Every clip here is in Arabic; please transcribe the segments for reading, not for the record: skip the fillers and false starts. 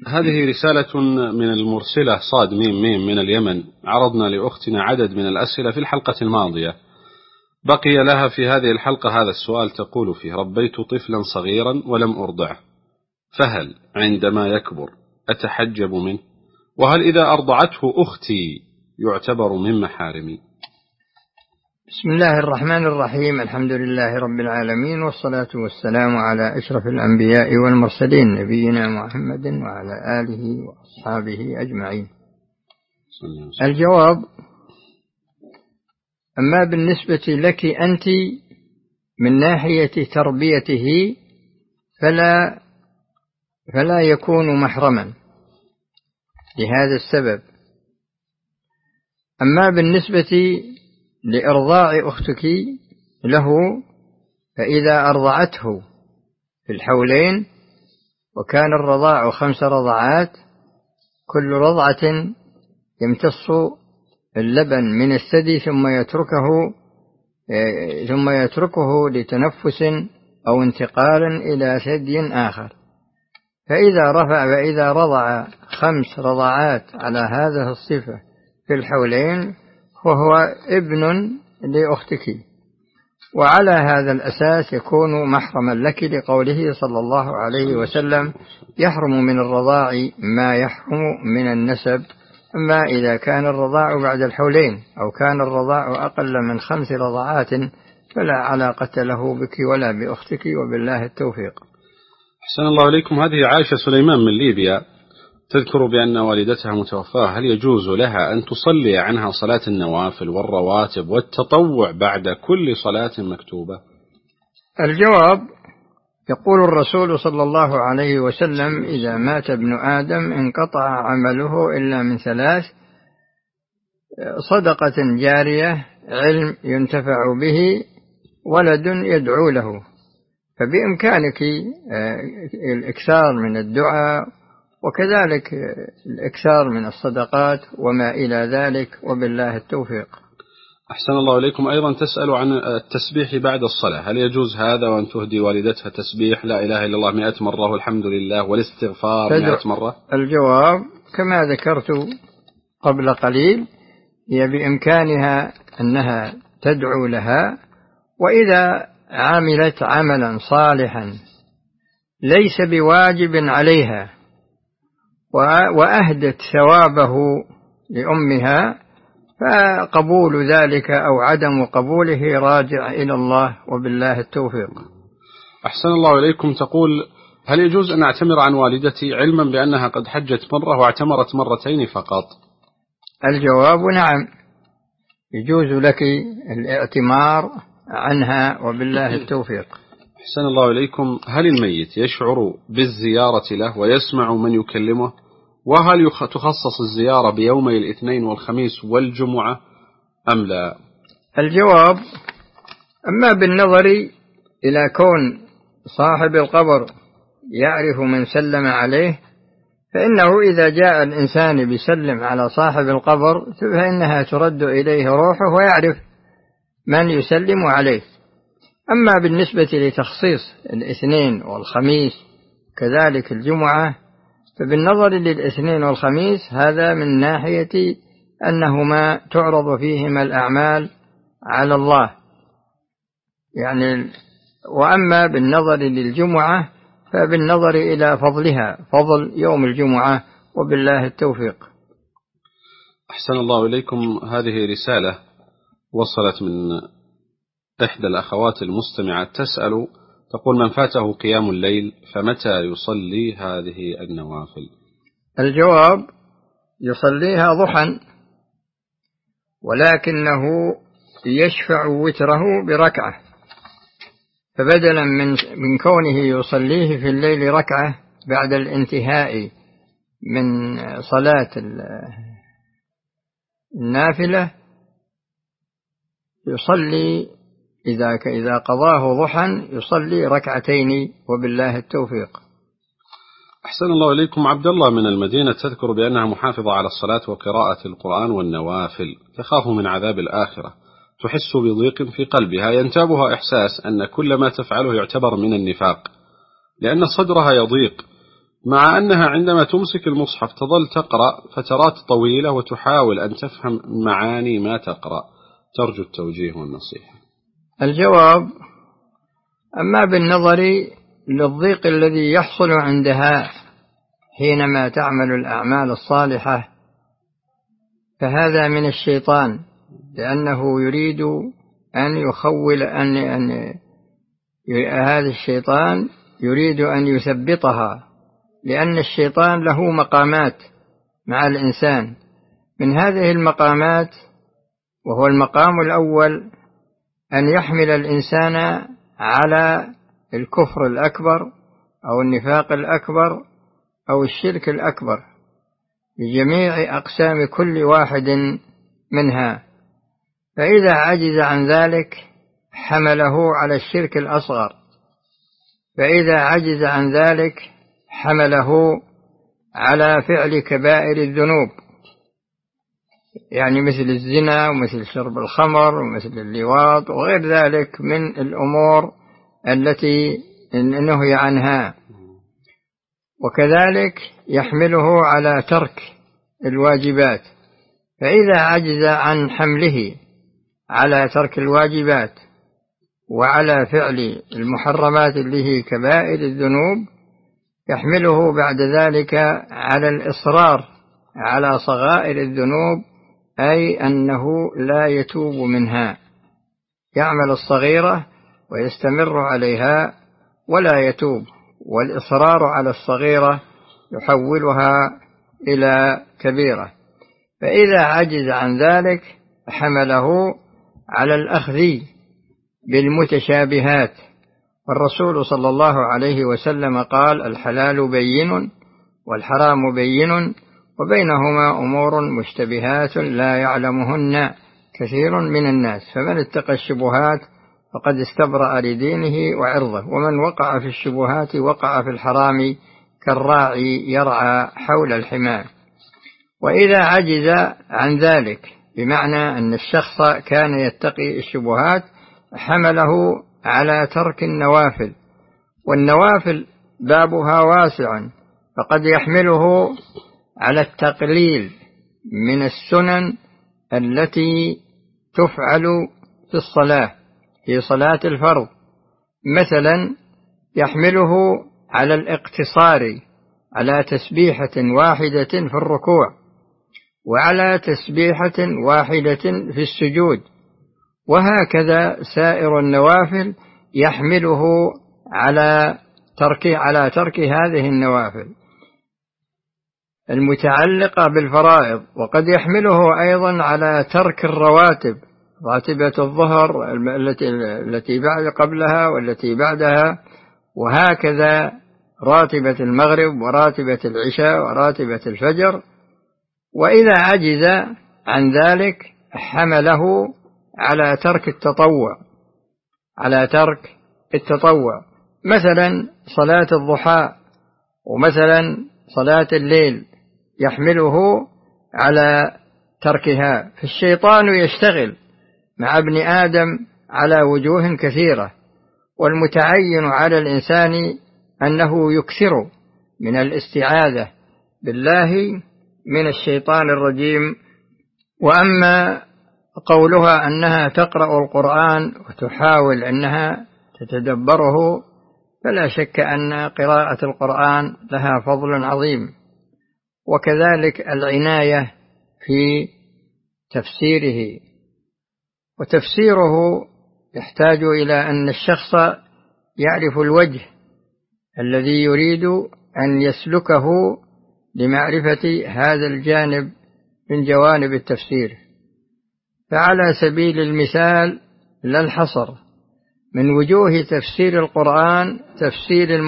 هذه رسالة من المرسلة صاد ميم ميم من اليمن. عرضنا لأختنا عدد من الأسئلة في الحلقة الماضية، بقي لها في هذه الحلقة هذا السؤال. تقول فيه: ربيت طفلا صغيرا ولم أرضعه، فهل عندما يكبر أتحجب منه؟ وهل إذا أرضعته أختي يعتبر من محارمي؟ بسم الله الرحمن الرحيم. الحمد لله رب العالمين، والصلاة والسلام على أشرف الأنبياء والمرسلين، نبينا محمد وعلى آله وأصحابه أجمعين. الجواب: أما بالنسبة لك أنت من ناحية تربيته فلا يكون محرما لهذا السبب. أما بالنسبة لإرضاع أختك له، فإذا أرضعته في الحولين وكان الرضاع 5 رضعات، كل رضعة يمتص اللبن من الثدي ثم يتركه لتنفس أو انتقال إلى ثدي آخر. فإذا رضع 5 رضعات على هذه الصفة في الحولين وهو ابن لأختك، وعلى هذا الأساس يكون محرما لك، لقوله صلى الله عليه وسلم: يحرم من الرضاع ما يحرم من النسب. أما إذا كان الرضاع بعد الحولين أو كان الرضاع أقل من 5 رضعات فلا علاقة له بك ولا بأختك، وبالله التوفيق. أحسن الله إليكم. هذه عائشة سليمان من ليبيا تذكر بأن والدتها متوفاة، هل يجوز لها أن تصلي عنها صلاة النوافل والرواتب والتطوع بعد كل صلاة مكتوبة؟ الجواب: يقول الرسول صلى الله عليه وسلم: إذا مات ابن آدم انقطع عمله إلا من 3: صدقة جارية، علم ينتفع به، ولد يدعو له. فبإمكانك الإكثار من الدعاء، وكذلك الإكثار من الصدقات وما إلى ذلك، وبالله التوفيق. أحسن الله إليكم. أيضا تسأل عن التسبيح بعد الصلاة، هل يجوز هذا وأن تهدي والدتها تسبيح لا إله إلا الله 100 مرة والحمد لله والاستغفار 100 مرة؟ الجواب: كما ذكرت قبل قليل، هي بإمكانها أنها تدعو لها، وإذا عملت عملا صالحا ليس بواجب عليها وأهدت ثوابه لأمها، فقبول ذلك أو عدم قبوله راجع إلى الله، وبالله التوفيق. أحسن الله إليكم. تقول: هل يجوز أن أعتمر عن والدتي علما بأنها قد حجت مرة واعتمرت مرتين فقط؟ الجواب: نعم، يجوز لك الاعتمار عنها، وبالله التوفيق. أحسن الله إليكم. هل الميت يشعر بالزيارة له ويسمع من يكلمه؟ وهل تخصص الزيارة بيومي الاثنين والخميس والجمعة أم لا؟ الجواب: أما بالنظر إلى كون صاحب القبر يعرف من سلم عليه، فإنه إذا جاء الإنسان بيسلم على صاحب القبر فإنها ترد إليه روحه ويعرف من يسلم عليه. أما بالنسبة لتخصيص الاثنين والخميس كذلك الجمعة، فبالنظر للاثنين والخميس هذا من ناحية أنهما تعرض فيهما الأعمال على الله يعني. وأما بالنظر للجمعة فبالنظر إلى فضلها، فضل يوم الجمعة، وبالله التوفيق. أحسن الله إليكم. هذه رسالة وصلت من إحدى الأخوات المستمعات تسأل، تقول: من فاته قيام الليل فمتى يصلي هذه النوافل؟ الجواب: يصليها ضحى، ولكنه يشفع وتره بركعة، فبدلا من كونه يصليه في الليل ركعة بعد الانتهاء من صلاة النافلة، يصلي إذا قضاه ضحى يصلي ركعتين، وبالله التوفيق. أحسن الله إليكم. عبد الله من المدينة تذكر بأنها محافظة على الصلاة وقراءة القرآن والنوافل، تخاف من عذاب الآخرة، تحس بضيق في قلبها، ينتابها إحساس أن كل ما تفعله يعتبر من النفاق، لأن صدرها يضيق مع أنها عندما تمسك المصحف تظل تقرأ فترات طويلة وتحاول أن تفهم معاني ما تقرأ، ترجو التوجيه والنصيحة. الجواب: أما بالنظر للضيق الذي يحصل عندها حينما تعمل الأعمال الصالحة فهذا من الشيطان، لأنه يريد أن يخول هذا الشيطان يريد أن يثبطها، لأن الشيطان له مقامات مع الإنسان. من هذه المقامات وهو المقام الأول أن يحمل الإنسان على الكفر الأكبر أو النفاق الأكبر أو الشرك الأكبر بجميع أقسام كل واحد منها، فإذا عجز عن ذلك حمله على الشرك الأصغر، فإذا عجز عن ذلك حمله على فعل كبائر الذنوب، يعني مثل الزنا ومثل شرب الخمر ومثل اللواط وغير ذلك من الأمور التي نهي عنها. وكذلك يحمله على ترك الواجبات، فإذا عجز عن حمله على ترك الواجبات وعلى فعل المحرمات اللي هي كبائر الذنوب يحمله بعد ذلك على الإصرار على صغائر الذنوب، أي أنه لا يتوب منها، يعمل الصغيرة ويستمر عليها ولا يتوب، والإصرار على الصغيرة يحولها إلى كبيرة. فإذا عجز عن ذلك حمله على الأخذ بالمتشابهات، والرسول صلى الله عليه وسلم قال: الحلال بين والحرام بين وبينهما أمور مشتبهات لا يعلمهن كثير من الناس، فمن اتقى الشبهات فقد استبرأ لدينه وعرضه، ومن وقع في الشبهات وقع في الحرام كالراعي يرعى حول الحمى. وإذا عجز عن ذلك بمعنى أن الشخص كان يتقي الشبهات حمله على ترك النوافل، والنوافل بابها واسع، فقد يحمله على التقليل من السنن التي تفعل في الصلاة، في صلاة الفرض، مثلا يحمله على الاقتصار على تسبيحة واحدة في الركوع وعلى تسبيحة واحدة في السجود، وهكذا سائر النوافل يحمله على ترك هذه النوافل المتعلقة بالفرائض. وقد يحمله أيضا على ترك الرواتب، راتبة الظهر التي بعد قبلها والتي بعدها، وهكذا راتبة المغرب وراتبة العشاء وراتبة الفجر. وإذا عجز عن ذلك حمله على ترك التطوع، مثلا صلاة الضحى ومثلا صلاة الليل يحمله على تركها. فالشيطان يشتغل مع ابن آدم على وجوه كثيرة، والمتعين على الإنسان أنه يكثر من الاستعاذة بالله من الشيطان الرجيم. وأما قولها أنها تقرأ القرآن وتحاول أنها تتدبره، فلا شك أن قراءة القرآن لها فضل عظيم، وكذلك العناية في تفسيره. وتفسيره يحتاج إلى أن الشخص يعرف الوجه الذي يريد أن يسلكه لمعرفة هذا الجانب من جوانب التفسير. فعلى سبيل المثال لا الحصر، من وجوه تفسير القرآن تفسير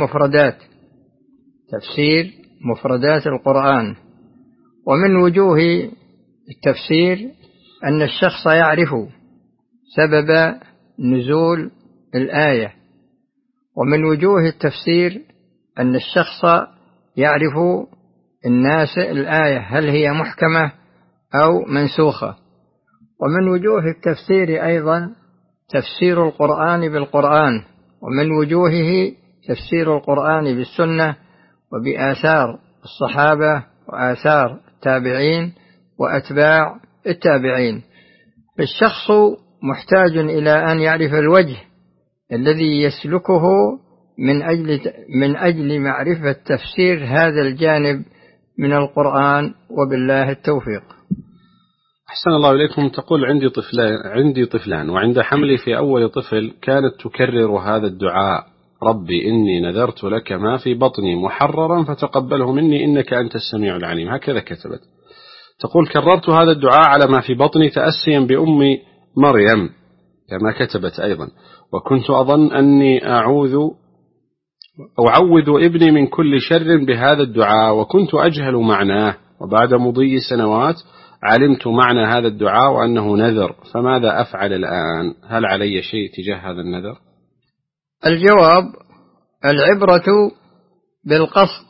مفردات القرآن، ومن وجوه التفسير أن الشخص يعرف سبب نزول الآية، ومن وجوه التفسير أن الشخص يعرف الناس الآية هل هي محكمة أو منسوخة. ومن وجوه التفسير أيضا تفسير القرآن بالقرآن، ومن وجوهه تفسير القرآن بالسنة، وبآثار الصحابة وآثار التابعين وأتباع التابعين. فالشخص محتاج إلى أن يعرف الوجه الذي يسلكه من أجل معرفة تفسير هذا الجانب من القرآن، وبالله التوفيق. أحسن الله إليكم. تقول عندي طفلان، وعند حملي في أول طفل كانت تكرر هذا الدعاء: ربي إني نذرت لك ما في بطني محررا فتقبله مني إنك أنت السميع العليم. هكذا كتبت. تقول كررت هذا الدعاء على ما في بطني تأسيا بأمي مريم كما كتبت أيضا، وكنت أظن أني أعوذ ابني من كل شر بهذا الدعاء، وكنت أجهل معناه، وبعد مضي سنوات علمت معنى هذا الدعاء وأنه نذر، فماذا أفعل الآن؟ هل علي شيء تجاه هذا النذر؟ الجواب: العبرة بالقصد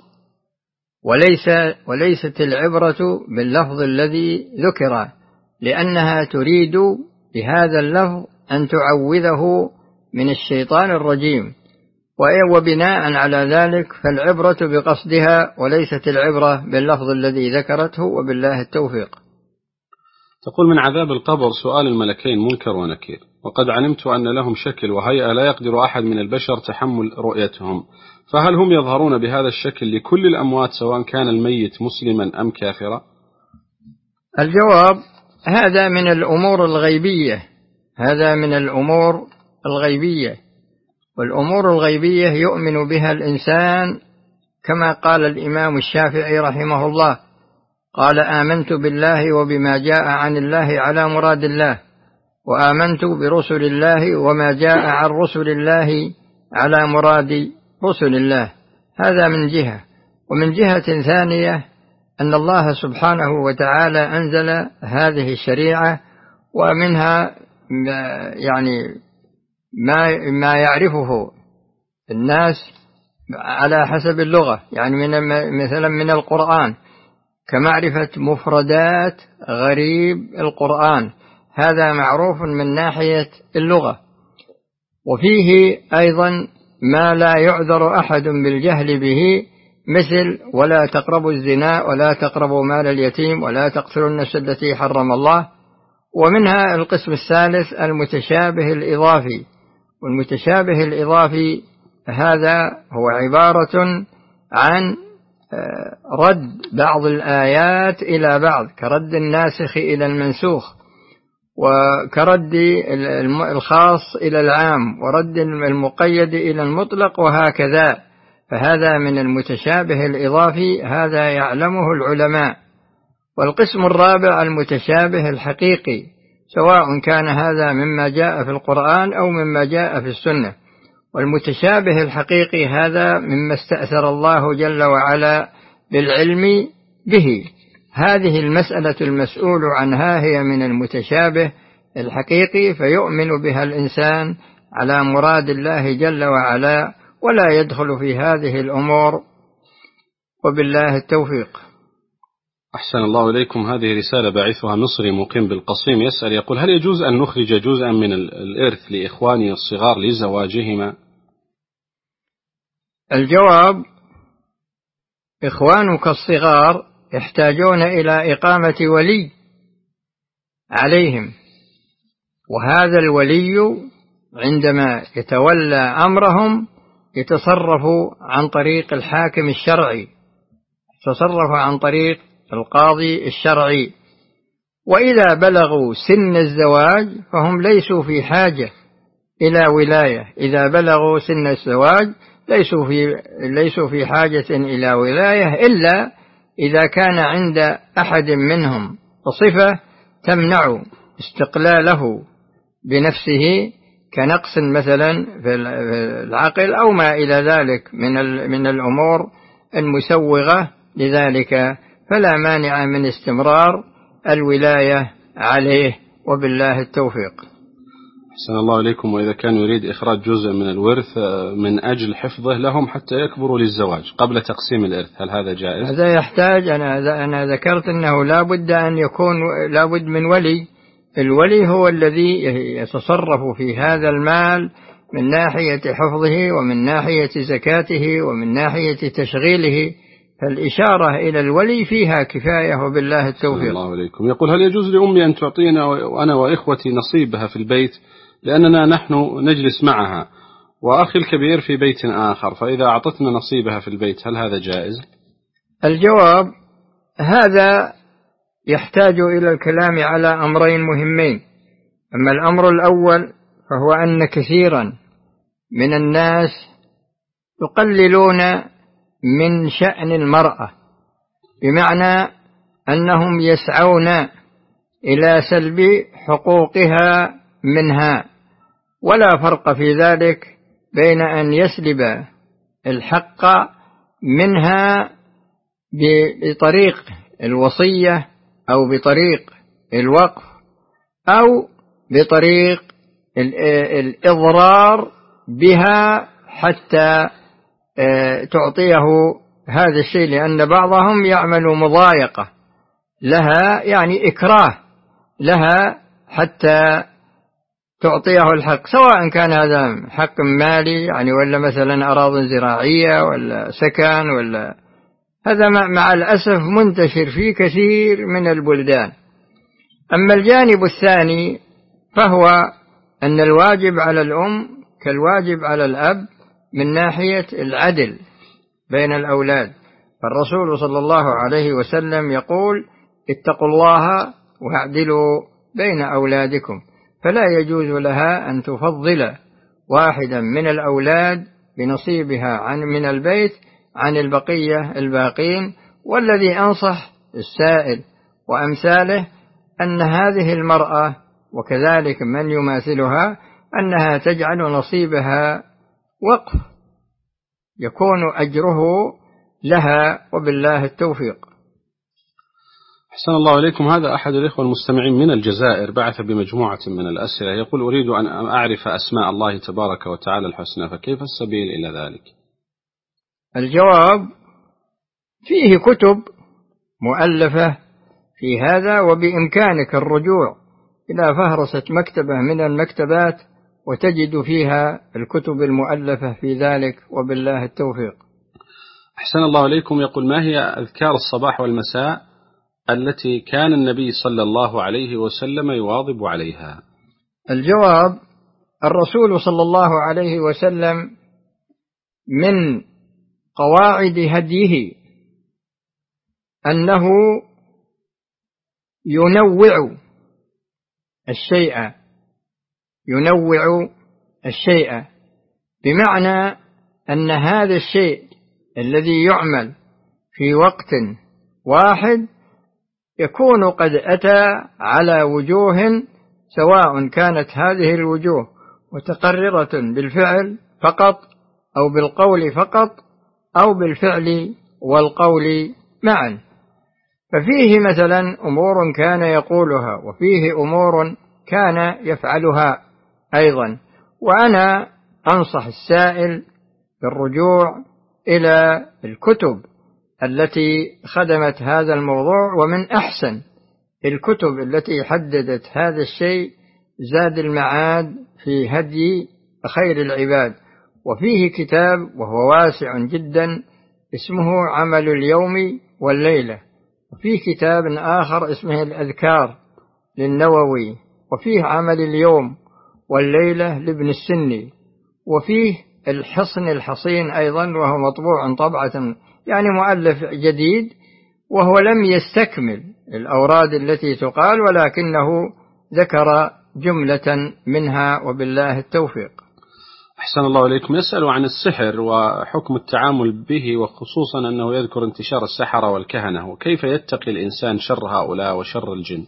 وليست العبرة باللفظ الذي ذكر، لأنها تريد بهذا اللفظ أن تعوذه من الشيطان الرجيم، وبناء على ذلك فالعبرة بقصدها وليست العبرة باللفظ الذي ذكرته، وبالله التوفيق. تقول من عذاب القبر سؤال الملكين منكر ونكير، وقد علمت أن لهم شكل وهيئة لا يقدر أحد من البشر تحمل رؤيتهم، فهل هم يظهرون بهذا الشكل لكل الأموات سواء كان الميت مسلما أم كافرا؟ الجواب: هذا من الأمور الغيبية، والأمور الغيبية يؤمن بها الإنسان كما قال الإمام الشافعي رحمه الله، قال: آمنت بالله وبما جاء عن الله على مراد الله، وآمنت برسل الله وما جاء عن رسل الله على مراد رسل الله. هذا من جهة. ومن جهة ثانية أن الله سبحانه وتعالى أنزل هذه الشريعة، ومنها يعني ما يعرفه الناس على حسب اللغة، يعني مثلا من القرآن كمعرفة مفردات غريب القرآن، هذا معروف من ناحية اللغة. وفيه أيضا ما لا يعذر أحد بالجهل به، مثل: ولا تقربوا الزنا، ولا تقربوا مال اليتيم، ولا تقتلوا النفس التي حرم الله. ومنها القسم الثالث المتشابه الإضافي، والمتشابه الإضافي هذا هو عبارة عن رد بعض الآيات إلى بعض، كرد الناسخ إلى المنسوخ، وكرد الخاص إلى العام، ورد المقيد إلى المطلق، وهكذا. فهذا من المتشابه الإضافي، هذا يعلمه العلماء. والقسم الرابع المتشابه الحقيقي، سواء كان هذا مما جاء في القرآن أو مما جاء في السنة. والمتشابه الحقيقي هذا مما استأثر الله جل وعلا بالعلم به. هذه المسألة المسؤول عنها هي من المتشابه الحقيقي، فيؤمن بها الإنسان على مراد الله جل وعلا، ولا يدخل في هذه الأمور، وبالله التوفيق. أحسن الله إليكم. هذه رسالة باعثها مصري مقيم بالقصيم، يسأل يقول: هل يجوز أن نخرج جزءا من الإرث لإخواني الصغار لزواجهما؟ الجواب: إخوانك الصغار يحتاجون إلى إقامة ولي عليهم، وهذا الولي عندما يتولى أمرهم يتصرف عن طريق الحاكم الشرعي، يتصرف عن طريق القاضي الشرعي. وإذا بلغوا سن الزواج فهم ليسوا في حاجة إلى ولاية. إذا بلغوا سن الزواج ليسوا في حاجة إلى ولاية، إلا إذا كان عند أحد منهم صفة تمنع استقلاله بنفسه، كنقص مثلا في العقل أو ما إلى ذلك من الأمور المسوغة لذلك، فلا مانع من استمرار الولاية عليه، وبالله التوفيق. أحسن الله إليكم. وإذا كان يريد إخراج جزء من الورث من أجل حفظه لهم حتى يكبروا للزواج قبل تقسيم الإرث، هل هذا جائز؟ هذا يحتاج، أنا ذكرت أنه لابد من ولي. الولي هو الذي يتصرف في هذا المال من ناحية حفظه ومن ناحية زكاته ومن ناحية تشغيله، فالإشارة إلى الولي فيها كفاية وبالله التوفيق. الله عليكم. يقول: هل يجوز لأمي أن تعطينا وأنا وإخوتي نصيبها في البيت، لأننا نحن نجلس معها وأخي الكبير في بيت آخر، فإذا أعطتنا نصيبها في البيت هل هذا جائز؟ الجواب: هذا يحتاج إلى الكلام على أمرين مهمين. أما الأمر الأول فهو أن كثيرا من الناس يقللون من شأن المرأة، بمعنى أنهم يسعون إلى سلب حقوقها منها، ولا فرق في ذلك بين أن يسلب الحق منها بطريق الوصية أو بطريق الوقف أو بطريق الإضرار بها حتى تعطيه هذا الشيء، لأن بعضهم يعمل مضايقة لها، يعني إكراه لها حتى تعطيه الحق، سواء كان هذا حق مالي يعني ولا مثلا أراضٍ زراعية ولا سكن، ولا هذا مع الأسف منتشر في كثير من البلدان. أما الجانب الثاني فهو أن الواجب على الأم كالواجب على الأب من ناحية العدل بين الأولاد، فالرسول صلى الله عليه وسلم يقول: اتقوا الله واعدلوا بين أولادكم، فلا يجوز لها أن تفضل واحدا من الأولاد بنصيبها من البيت عن البقية الباقين. والذي أنصح السائل وأمثاله أن هذه المرأة وكذلك من يماثلها أنها تجعل نصيبها وقف يكون أجره لها، وبالله التوفيق. أحسن الله عليكم. هذا أحد الإخوة المستمعين من الجزائر بعث بمجموعة من الأسئلة، يقول: أريد أن أعرف أسماء الله تبارك وتعالى الحسنى، فكيف السبيل إلى ذلك؟ الجواب: فيه كتب مؤلفة في هذا، وبإمكانك الرجوع إلى فهرسة مكتبة من المكتبات وتجد فيها الكتب المؤلفة في ذلك، وبالله التوفيق. أحسن الله عليكم. يقول: ما هي أذكار الصباح والمساء التي كان النبي صلى الله عليه وسلم يواظب عليها؟ الجواب: الرسول صلى الله عليه وسلم من قواعد هديه أنه ينوع الشيء، بمعنى أن هذا الشيء الذي يعمل في وقت واحد يكون قد أتى على وجوه، سواء كانت هذه الوجوه متقررة بالفعل فقط أو بالقول فقط أو بالفعل والقول معا. ففيه مثلا أمور كان يقولها، وفيه أمور كان يفعلها أيضا. وأنا أنصح السائل بالرجوع إلى الكتب التي خدمت هذا الموضوع، ومن أحسن الكتب التي حددت هذا الشيء زاد المعاد في هدي خير العباد، وفيه كتاب وهو واسع جدا اسمه عمل اليوم والليلة، وفيه كتاب آخر اسمه الأذكار للنووي، وفيه عمل اليوم والليلة لابن السني، وفيه الحصن الحصين أيضا وهو مطبوع طبعة يعني مؤلف جديد، وهو لم يستكمل الأوراد التي تقال ولكنه ذكر جملة منها، وبالله التوفيق. أحسن الله عليكم. يسأل عن السحر وحكم التعامل به، وخصوصا أنه يذكر انتشار السحرة والكهنة، وكيف يتقي الإنسان شر هؤلاء وشر الجن؟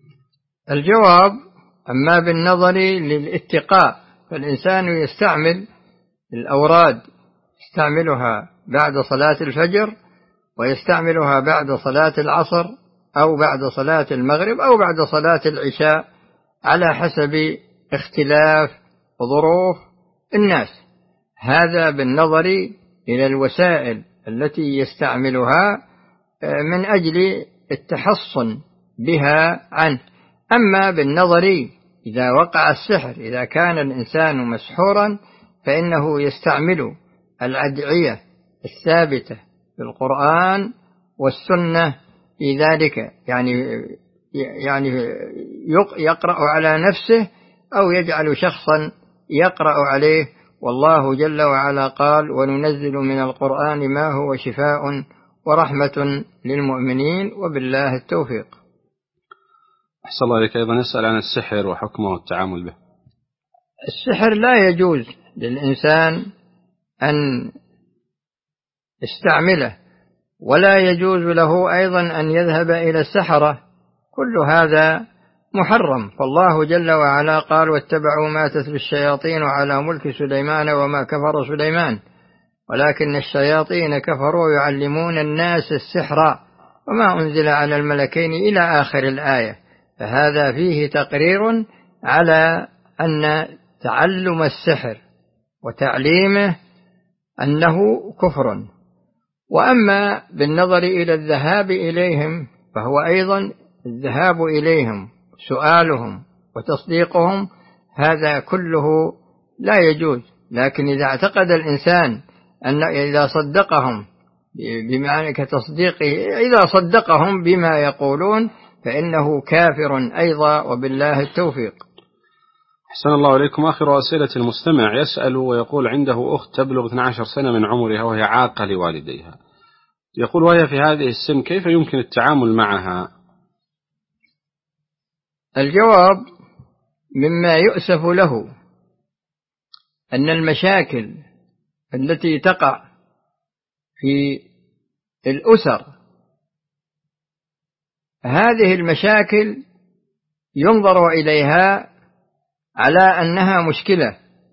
الجواب: أما بالنظر للاتقاء فالإنسان يستعمل الأوراد، يستعملها بعد صلاة الفجر، ويستعملها بعد صلاة العصر أو بعد صلاة المغرب أو بعد صلاة العشاء على حسب اختلاف ظروف الناس. هذا بالنظر إلى الوسائل التي يستعملها من أجل التحصن بها عنه. أما بالنظر إذا وقع السحر، إذا كان الإنسان مسحورا فإنه يستعمل الأدعية الثابتة في القرآن والسنة في ذلك، يعني يقرأ على نفسه أو يجعل شخصا يقرأ عليه. والله جل وعلا قال: وننزل من القرآن ما هو شفاء ورحمة للمؤمنين وبالله التوفيق. أحسن الله إليك. أيضا يسأل عن السحر وحكمه والتعامل به. السحر لا يجوز للإنسان أن يستعمله، ولا يجوز له أيضا أن يذهب إلى السحرة، كل هذا محرم. فالله جل وعلا قال: واتبعوا ما تتلو الشياطين على ملك سليمان وما كفر سليمان ولكن الشياطين كفروا يعلمون الناس السحر وما أنزل على الملكين إلى آخر الآية. فهذا فيه تقرير على أن تعلم السحر وتعليمه أنه كفر. وأما بالنظر إلى الذهاب إليهم فهو أيضا الذهاب إليهم، سؤالهم وتصديقهم، هذا كله لا يجوز. لكن إذا اعتقد الإنسان أن إذا صدقهم بمعنى كتصديقه، إذا صدقهم بما يقولون فإنه كافر أيضا وبالله التوفيق. أحسن الله إليكم. آخر أسئلة المستمع يسأل ويقول: عنده أخت تبلغ 12 سنة من عمرها وهي عاقة لوالديها، يقول: وهي في هذه السن كيف يمكن التعامل معها؟ الجواب: مما يؤسف له أن المشاكل التي تقع في الأسر، هذه المشاكل ينظر إليها على أنها مشكلة،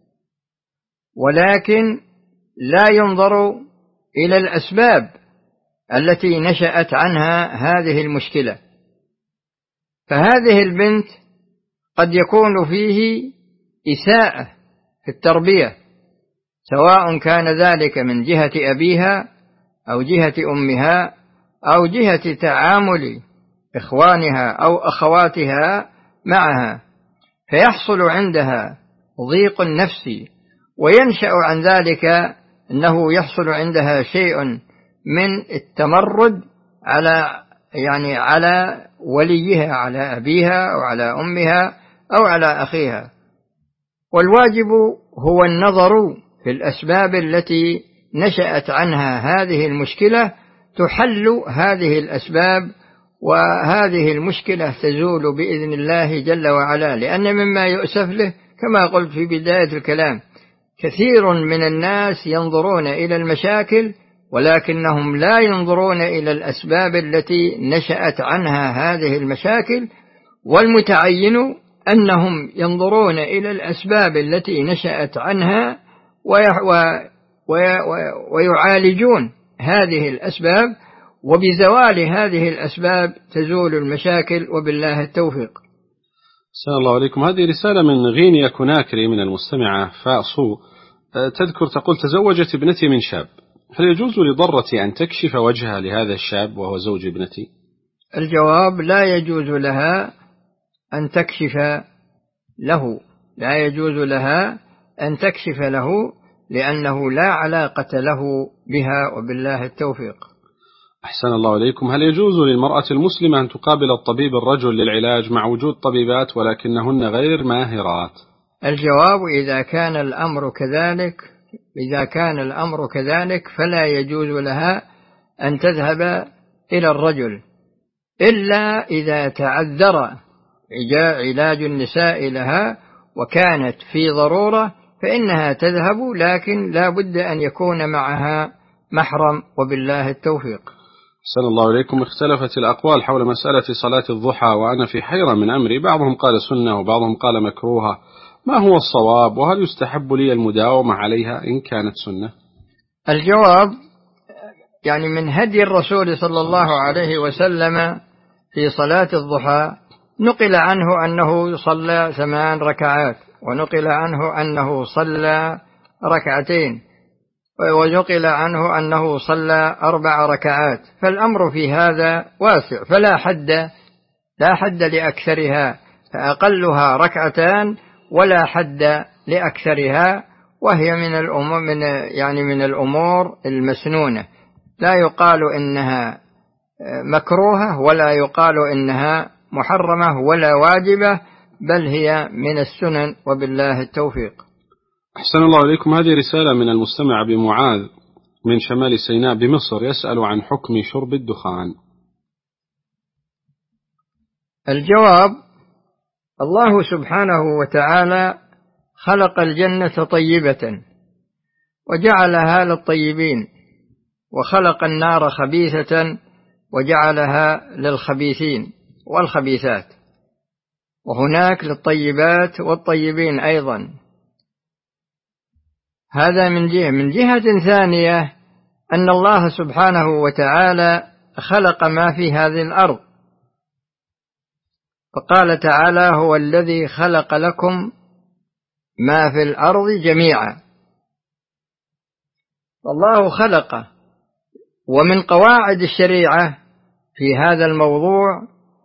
ولكن لا ينظر إلى الأسباب التي نشأت عنها هذه المشكلة. فهذه البنت قد يكون فيه إساءة في التربية، سواء كان ذلك من جهة أبيها أو جهة أمها أو جهة تعامل إخوانها أو أخواتها معها، فيحصل عندها ضيق نفسي، وينشأ عن ذلك أنه يحصل عندها شيء من التمرد على وليها، على أبيها أو على أمها أو على أخيها. والواجب هو النظر في الأسباب التي نشأت عنها هذه المشكلة، تحل هذه الأسباب وهذه المشكلة تزول بإذن الله جل وعلا. لأن مما يؤسف له كما قلت في بداية الكلام، كثير من الناس ينظرون إلى المشاكل ولكنهم لا ينظرون إلى الأسباب التي نشأت عنها هذه المشاكل، والمتعين أنهم ينظرون إلى الأسباب التي نشأت عنها ويعالجون هذه الأسباب، وبزوال هذه الأسباب تزول المشاكل وبالله التوفيق. السلام الله عليكم. هذه رسالة من غينيا كوناكري من المستمعة فاصو، تذكر تقول: تزوجت ابنتي من شاب، هل يجوز لضرتي أن تكشف وجهها لهذا الشاب وهو زوج ابنتي؟ الجواب: لا يجوز لها أن تكشف له، لا يجوز لها أن تكشف له، لأنه لا علاقة له بها وبالله التوفيق. أحسن الله إليكم. هل يجوز للمرأة المسلمة أن تقابل الطبيب الرجل للعلاج مع وجود طبيبات ولكنهن غير ماهرات؟ الجواب: إذا كان الأمر كذلك فلا يجوز لها أن تذهب إلى الرجل، إلا إذا تعذر علاج النساء لها وكانت في ضرورة فإنها تذهب، لكن لا بد أن يكون معها محرم وبالله التوفيق. أحسن الله إليكم. اختلفت الأقوال حول مسألة صلاة الضحى وأنا في حيرة من أمري، بعضهم قال سنة وبعضهم قال مكروهة، ما هو الصواب؟ وهل يستحب لي المداومة عليها إن كانت سنة؟ الجواب: من هدي الرسول صلى الله عليه وسلم في صلاة الضحى نقل عنه أنه صلى 8 ركعات، ونقل عنه أنه صلى 2 ونقل عنه أنه صلى 4 ركعات، فالأمر في هذا واسع، فلا حد لأكثرها. فأقلها ركعتان ولا حد لأكثرها، وهي من الأمور المسنونة، لا يقال إنها مكروهة ولا يقال إنها محرمة ولا واجبة، بل هي من السنن، وبالله التوفيق. أحسن الله إليكم. هذه رسالة من المستمع بمعاذ من شمال سيناء بمصر، يسأل عن حكم شرب الدخان. الجواب: الله سبحانه وتعالى خلق الجنة طيبة وجعلها للطيبين، وخلق النار خبيثة وجعلها للخبيثين والخبيثات، وهناك للطيبات والطيبين أيضا. هذا من جهة ثانية أن الله سبحانه وتعالى خلق ما في هذه الأرض، فقال تعالى: هو الذي خلق لكم ما في الأرض جميعا. الله خلق. ومن قواعد الشريعة في هذا الموضوع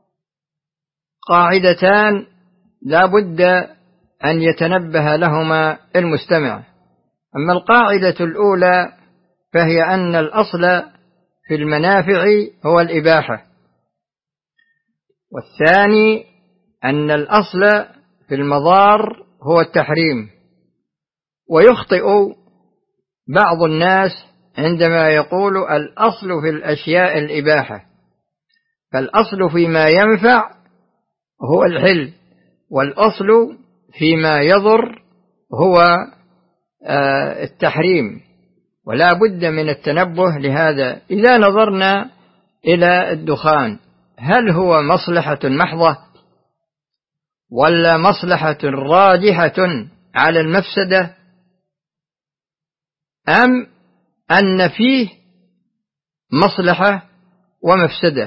قاعدتان لا بد أن يتنبه لهما المستمع. أما القاعدة الأولى فهي أن الأصل في المنافع هو الإباحة، والثاني أن الأصل في المضار هو التحريم. ويخطئ بعض الناس عندما يقول الأصل في الأشياء الإباحة، فالأصل فيما ينفع هو الحل، والأصل فيما يضر هو التحريم، ولا بد من التنبه لهذا. إذا نظرنا إلى الدخان، هل هو مصلحة محضة ولا مصلحة راجحة على المفسدة، أم أن فيه مصلحة ومفسدة،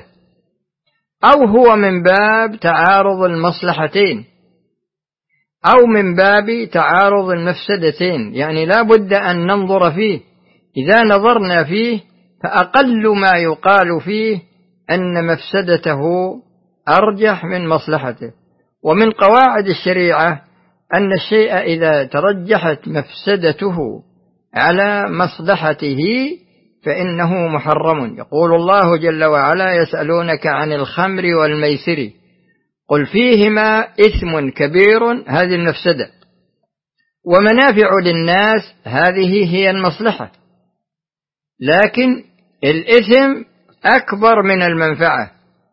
أو هو من باب تعارض المصلحتين أو من باب تعارض المفسدتين؟ يعني لا بد أن ننظر فيه. إذا نظرنا فيه فأقل ما يقال فيه أن مفسدته أرجح من مصلحته. ومن قواعد الشريعة أن الشيء إذا ترجحت مفسدته على مصلحته فإنه محرم. يقول الله جل وعلا: يسألونك عن الخمر والميسر قل فيهما إثم كبير، هذه المفسدة، ومنافع للناس، هذه هي المصلحة، لكن الإثم أكبر من المنفعة،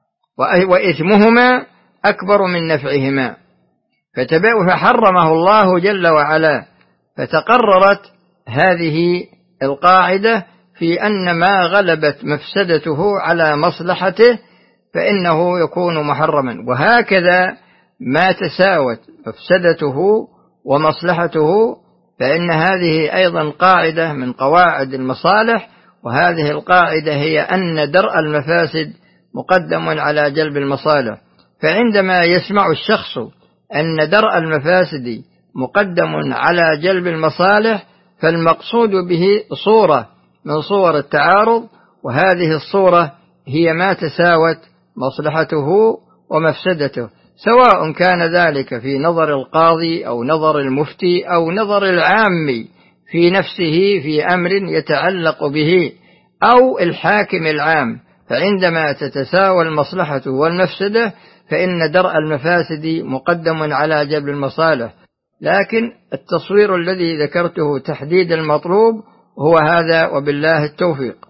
وإثمهما أكبر من نفعهما، فحرمه الله جل وعلا. فتقررت هذه القاعدة في أن ما غلبت مفسدته على مصلحته فإنه يكون محرما، وهكذا ما تساوت مفسدته ومصلحته فإن هذه أيضا قاعدة من قواعد المصالح. وهذه القاعدة هي أن درء المفاسد مقدم على جلب المصالح. فعندما يسمع الشخص أن درء المفاسد مقدم على جلب المصالح فالمقصود به صورة من صور التعارض، وهذه الصورة هي ما تساوت مصلحته ومفسدته، سواء كان ذلك في نظر القاضي أو نظر المفتي أو نظر العام في نفسه في أمر يتعلق به أو الحاكم العام. فعندما تتساوى المصلحة والمفسدة فإن درء المفاسد مقدم على جلب المصالح. لكن التصوير الذي ذكرته تحديد المطلوب هو هذا، وبالله التوفيق.